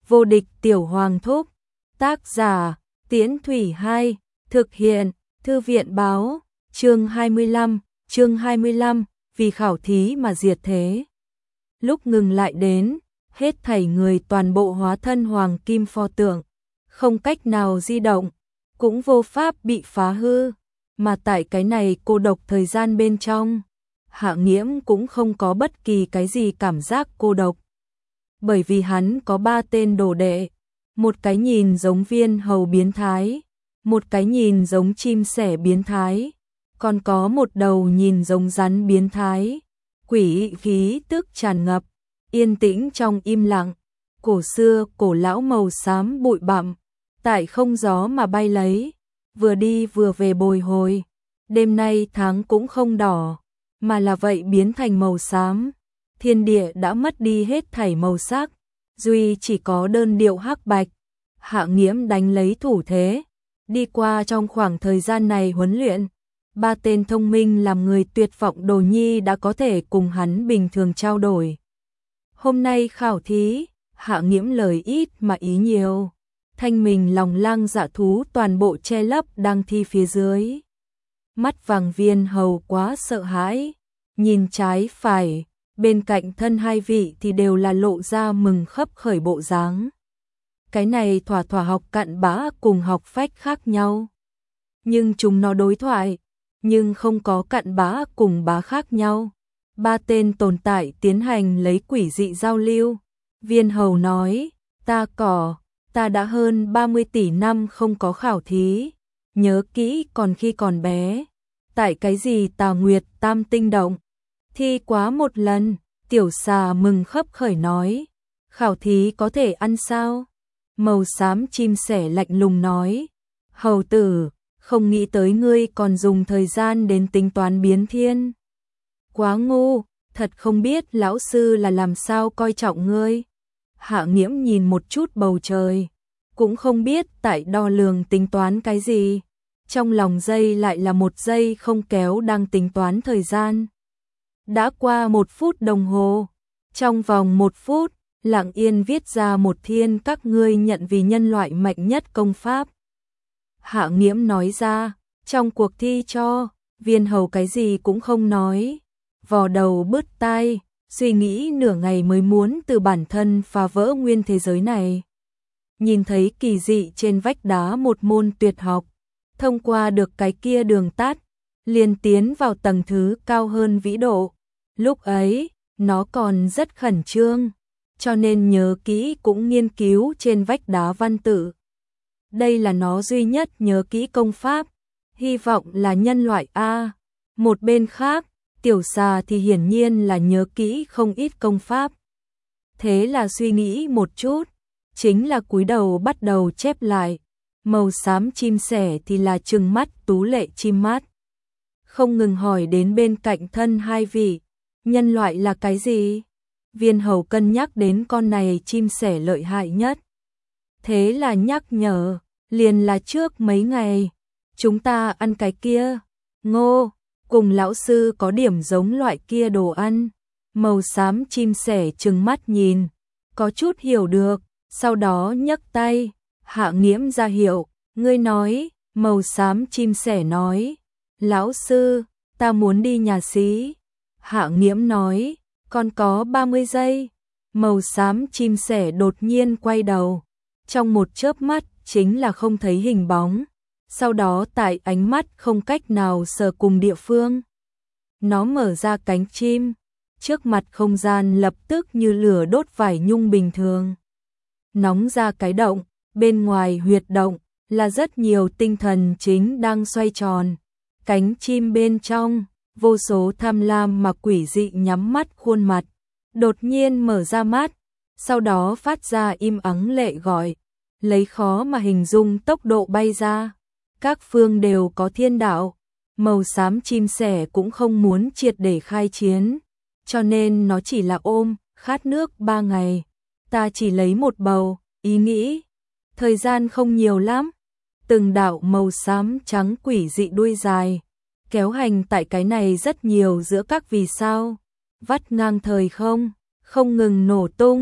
Vô địch tiểu hoàng thúc. Tác giả, Tiễn Thủy 2, thực hiện, Thư viện báo, chương 25, vì khảo thí mà diệt thế. Lúc ngừng lại đến, hết thảy người toàn bộ hóa thân hoàng kim pho tượng, không cách nào di động, cũng vô pháp bị phá hư, mà tại cái này cô độc thời gian bên trong, Hạ Nghiễm cũng không có bất kỳ cái gì cảm giác cô độc. Bởi vì hắn có 3 tên đồ đệ, một cái nhìn giống viên hầu biến thái, một cái nhìn giống chim sẻ biến thái, còn có một đầu nhìn giống rắn biến thái. Quỷ khí tức tràn ngập, yên tĩnh trong im lặng, cổ xưa cổ lão màu xám bụi bặm, tại không gió mà bay lấy, vừa đi vừa về bồi hồi. Đêm nay tháng cũng không đỏ, mà là vậy biến thành màu xám. Thiên địa đã mất đi hết thảy màu sắc, duy chỉ có đơn điệu hắc bạch. Hạ Nghiễm đánh lấy thủ thế, đi qua trong khoảng thời gian này huấn luyện, 3 tên thông minh làm người tuyệt vọng đồ nhi đã có thể cùng hắn bình thường trao đổi. Hôm nay khảo thí, Hạ Nghiễm lời ít mà ý nhiều, thanh mình lòng lang dạ thú toàn bộ che lấp đang thi phía dưới. Mắt vàng viên hầu quá sợ hãi, nhìn trái phải, bên cạnh thân hai vị thì đều là lộ ra mừng khấp khởi bộ dáng. Cái này thỏa thỏa học cặn bã cùng học phách khác nhau. Nhưng chúng nó đối thoại, nhưng không có cặn bã cùng bá khác nhau. 3 tên tồn tại tiến hành lấy quỷ dị giao lưu. Viên hầu nói, ta đã hơn 30 tỷ năm không có khảo thí, nhớ kỹ còn khi còn bé. Tại cái gì Tào Nguyệt Tam Tinh Động, thi quá một lần. Tiểu xà mừng khấp khởi nói, khảo thí có thể ăn sao? Màu xám chim sẻ lạnh lùng nói, hầu tử, không nghĩ tới ngươi còn dùng thời gian đến tính toán biến thiên. Quá ngu, thật không biết lão sư là làm sao coi trọng ngươi. Hạ Nghiễm nhìn một chút bầu trời, cũng không biết tại đo lường tính toán cái gì. Trong lòng giây lại là một giây không kéo đang tính toán thời gian. Đã qua 1 phút đồng hồ, trong vòng 1 phút, lặng yên viết ra một thiên các ngươi nhận vì nhân loại mạnh nhất công pháp. Hạ Nghiễm nói ra, trong cuộc thi cho, viên hầu cái gì cũng không nói, vò đầu bứt tai, suy nghĩ nửa ngày mới muốn từ bản thân phá vỡ nguyên thế giới này. Nhìn thấy kỳ dị trên vách đá một môn tuyệt học, thông qua được cái kia đường tắt, liền tiến vào tầng thứ cao hơn vĩ độ. Lúc ấy, nó còn rất khẩn trương, cho nên nhớ kỹ cũng nghiên cứu trên vách đá văn tự. Đây là nó duy nhất nhớ kỹ công pháp, hy vọng là nhân loại A. Một bên khác, tiểu xà thì hiển nhiên là nhớ kỹ không ít công pháp. Thế là suy nghĩ một chút, chính là cúi đầu bắt đầu chép lại. Màu xám chim sẻ thì là trừng mắt tú lệ chim mát. Không ngừng hỏi đến bên cạnh thân hai vị, nhân loại là cái gì? Viên hầu cân nhắc đến con này chim sẻ lợi hại nhất. Thế là nhắc nhở, liền là trước mấy ngày, chúng ta ăn cái kia, ngô, cùng lão sư có điểm giống loại kia đồ ăn. Màu xám chim sẻ trừng mắt nhìn, có chút hiểu được, sau đó nhấc tay, Hạ Nghiễm ra hiệu, ngươi nói. Màu xám chim sẻ nói, lão sư, ta muốn đi nhà xí. Hạ Nghiễm nói, còn có 30 giây. Màu xám chim sẻ đột nhiên quay đầu, trong một chớp mắt chính là không thấy hình bóng. Sau đó tại ánh mắt không cách nào sờ cùng địa phương, nó mở ra cánh chim, trước mặt không gian lập tức như lửa đốt vải nhung bình thường. Nóng ra cái động, bên ngoài huyệt động là rất nhiều tinh thần chính đang xoay tròn. Cánh chim bên trong, vô số tham lam mà quỷ dị nhắm mắt khuôn mặt, đột nhiên mở ra mắt, sau đó phát ra im ắng lệ gọi, lấy khó mà hình dung tốc độ bay ra. Các phương đều có thiên đạo, màu xám chim sẻ cũng không muốn triệt để khai chiến, cho nên nó chỉ là ôm, khát nước 3 ngày. Ta chỉ lấy một bầu, ý nghĩ, thời gian không nhiều lắm. Từng đạo màu xám trắng quỷ dị đuôi dài, kéo hành tại cái này rất nhiều giữa các vì sao, vắt ngang thời không, không ngừng nổ tung,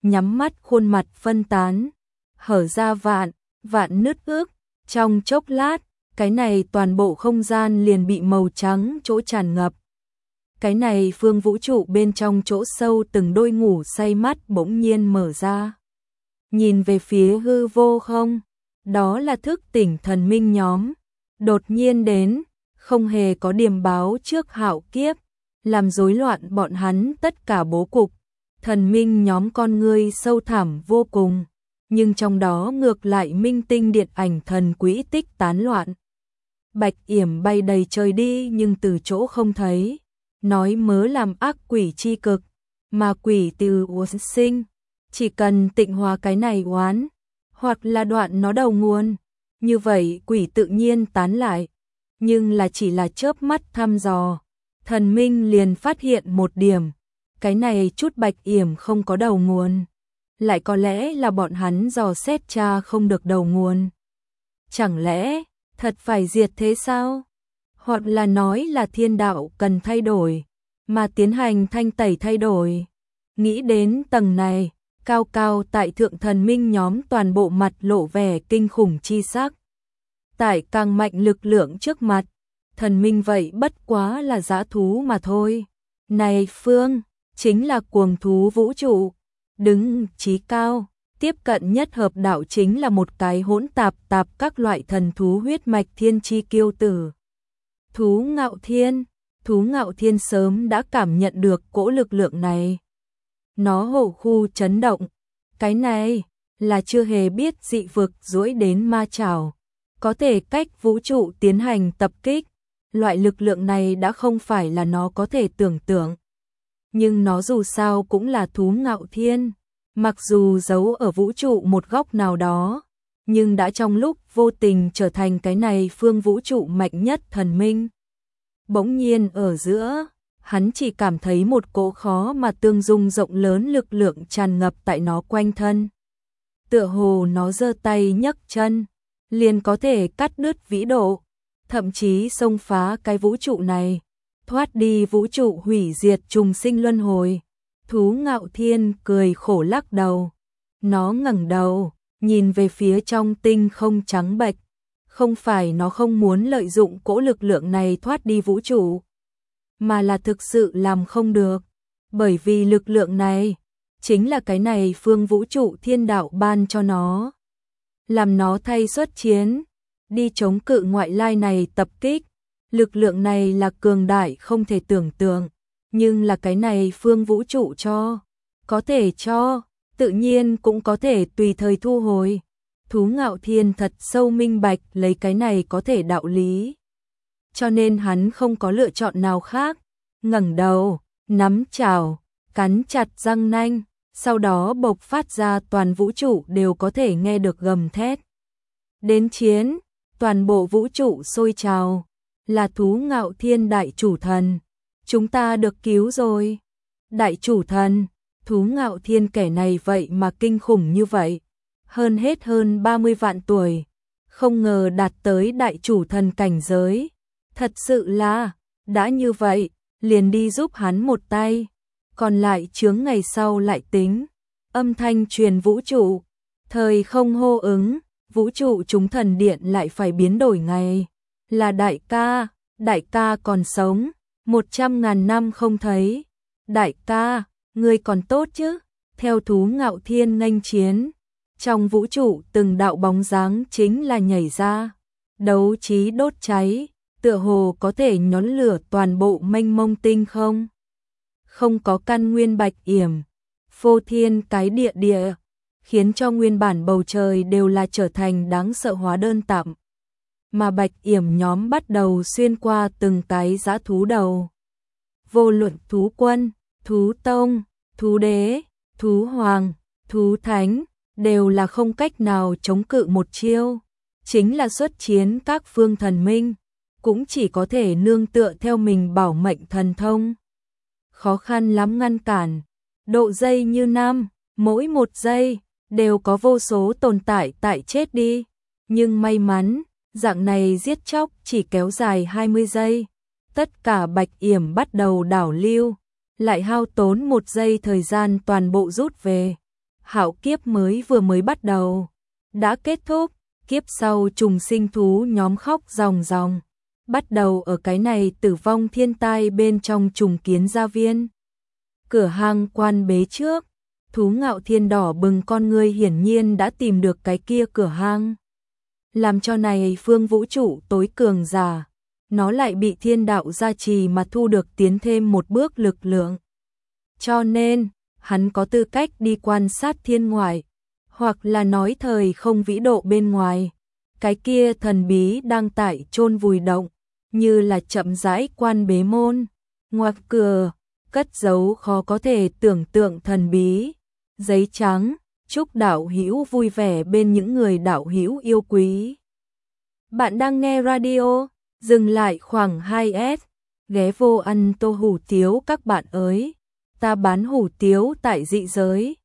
nhắm mắt khuôn mặt phân tán, hở ra vạn nứt ước, trong chốc lát, cái này toàn bộ không gian liền bị màu trắng chỗ tràn ngập. Cái này phương vũ trụ bên trong chỗ sâu từng đôi ngủ say mắt bỗng nhiên mở ra. Nhìn về phía hư vô không, đó là thức tỉnh thần minh nhóm. Đột nhiên đến, không hề có điềm báo trước hạo kiếp, làm rối loạn bọn hắn tất cả bố cục. Thần minh nhóm con ngươi sâu thẳm vô cùng, nhưng trong đó ngược lại minh tinh điện ảnh thần quỹ tích tán loạn. Bạch Yểm bay đầy trời đi nhưng từ chỗ không thấy, nói mớ làm ác quỷ chi cực, mà quỷ từ uốn sinh, chỉ cần tịnh hóa cái này oán, hoặc là đoạn nó đầu nguồn, như vậy quỷ tự nhiên tán lại, nhưng là chỉ là chớp mắt thăm dò, thần minh liền phát hiện một điểm, cái này chút Bạch Yểm không có đầu nguồn, lại có lẽ là bọn hắn dò xét tra không được đầu nguồn. Chẳng lẽ thật phải diệt thế sao? Hoặc là nói là thiên đạo cần thay đổi, mà tiến hành thanh tẩy thay đổi. Nghĩ đến tầng này, cao cao tại thượng thần minh nhóm toàn bộ mặt lộ vẻ kinh khủng chi sắc. Tại càng mạnh lực lượng trước mặt, thần minh vậy bất quá là dã thú mà thôi. Này Phương, chính là cuồng thú vũ trụ, đứng chí cao, tiếp cận nhất hợp đạo chính là một cái hỗn tạp các loại thần thú huyết mạch thiên chi kiêu tử. Thú Ngạo Thiên sớm đã cảm nhận được cỗ lực lượng này. Nó hổ khu chấn động, cái này là chưa hề biết dị vực duỗi đến ma chảo, có thể cách vũ trụ tiến hành tập kích, loại lực lượng này đã không phải là nó có thể tưởng tượng. Nhưng nó dù sao cũng là thú Ngạo Thiên, mặc dù giấu ở vũ trụ một góc nào đó, nhưng đã trong lúc vô tình trở thành cái này phương vũ trụ mạnh nhất thần minh. Bỗng nhiên ở giữa, hắn chỉ cảm thấy một cỗ khó mà tương dung rộng lớn lực lượng tràn ngập tại nó quanh thân. Tựa hồ nó giơ tay nhấc chân, liền có thể cắt đứt vĩ độ, thậm chí xông phá cái vũ trụ này, thoát đi vũ trụ hủy diệt trùng sinh luân hồi. Thú Ngạo Thiên cười khổ lắc đầu. Nó ngẩng đầu, nhìn về phía trong tinh không trắng bệch. Không phải nó không muốn lợi dụng cỗ lực lượng này thoát đi vũ trụ, mà là thực sự làm không được. Bởi vì lực lượng này, chính là cái này phương vũ trụ thiên đạo ban cho nó. Làm nó thay xuất chiến, đi chống cự ngoại lai này tập kích. Lực lượng này là cường đại không thể tưởng tượng, nhưng là cái này phương vũ trụ cho, có thể cho, tự nhiên cũng có thể tùy thời thu hồi. Thú Ngạo Thiên thật sâu minh bạch lấy cái này có thể đạo lý. Cho nên hắn không có lựa chọn nào khác, ngẩng đầu, nắm chảo, cắn chặt răng nanh, sau đó bộc phát ra toàn vũ trụ đều có thể nghe được gầm thét. Đến chiến, toàn bộ vũ trụ sôi trào, là Thú Ngạo Thiên đại chủ thần. Chúng ta được cứu rồi. Đại chủ thần, Thú Ngạo Thiên kẻ này vậy mà kinh khủng như vậy. Hơn hết hơn 30 vạn tuổi, không ngờ đạt tới đại chủ thần cảnh giới. Thật sự là, đã như vậy, liền đi giúp hắn một tay. Còn lại chướng ngày sau lại tính. Âm thanh truyền vũ trụ, thời không hô ứng, vũ trụ chúng thần điện lại phải biến đổi ngày. Là đại ca còn sống, 100.000 năm không thấy. Đại ca, ngươi còn tốt chứ? Theo Thú Ngạo Thiên nghênh chiến, trong vũ trụ từng đạo bóng dáng chính là nhảy ra, đấu trí đốt cháy, tựa hồ có thể nhón lửa toàn bộ mênh mông tinh không. Không có căn nguyên Bạch Yểm, phô thiên cái địa, khiến cho nguyên bản bầu trời đều là trở thành đáng sợ hóa đơn tạm. Mà Bạch Yểm nhóm bắt đầu xuyên qua từng cái dã thú đầu. Vô luận thú quân, thú tông, thú đế, thú hoàng, thú thánh, đều là không cách nào chống cự một chiêu. Chính là xuất chiến các phương thần minh, cũng chỉ có thể nương tựa theo mình bảo mệnh thần thông. Khó khăn lắm ngăn cản, độ giây như năm, mỗi một giây, đều có vô số tồn tại tại chết đi. Nhưng may mắn, dạng này giết chóc chỉ kéo dài 20 giây. Tất cả Bạch Yểm bắt đầu đảo lưu, lại hao tốn 1 giây thời gian toàn bộ rút về. hạo kiếp mới vừa bắt đầu, đã kết thúc, kiếp sau trùng sinh thú nhóm khóc ròng ròng, bắt đầu ở cái này tử vong thiên tai bên trong trùng kiến gia viên. Cửa hang quan bế trước, thú ngạo thiên đỏ bừng con ngươi hiển nhiên đã tìm được cái kia cửa hang. Làm cho này phương vũ trụ tối cường giả, nó lại bị thiên đạo gia trì mà thu được tiến thêm một bước lực lượng. Cho nên, hắn có tư cách đi quan sát thiên ngoại, hoặc là nói thời không vĩ độ bên ngoài. Cái kia thần bí đang tại chôn vùi động, như là chậm rãi quan bế môn, ngoặc cửa, cất giấu khó có thể tưởng tượng thần bí. Giấy trắng, chúc đạo hữu vui vẻ bên những người đạo hữu yêu quý. Bạn đang nghe radio, dừng lại khoảng 2S, ghé vô ăn tô hủ tiếu các bạn ơi. Ta bán hủ tiếu tại dị giới.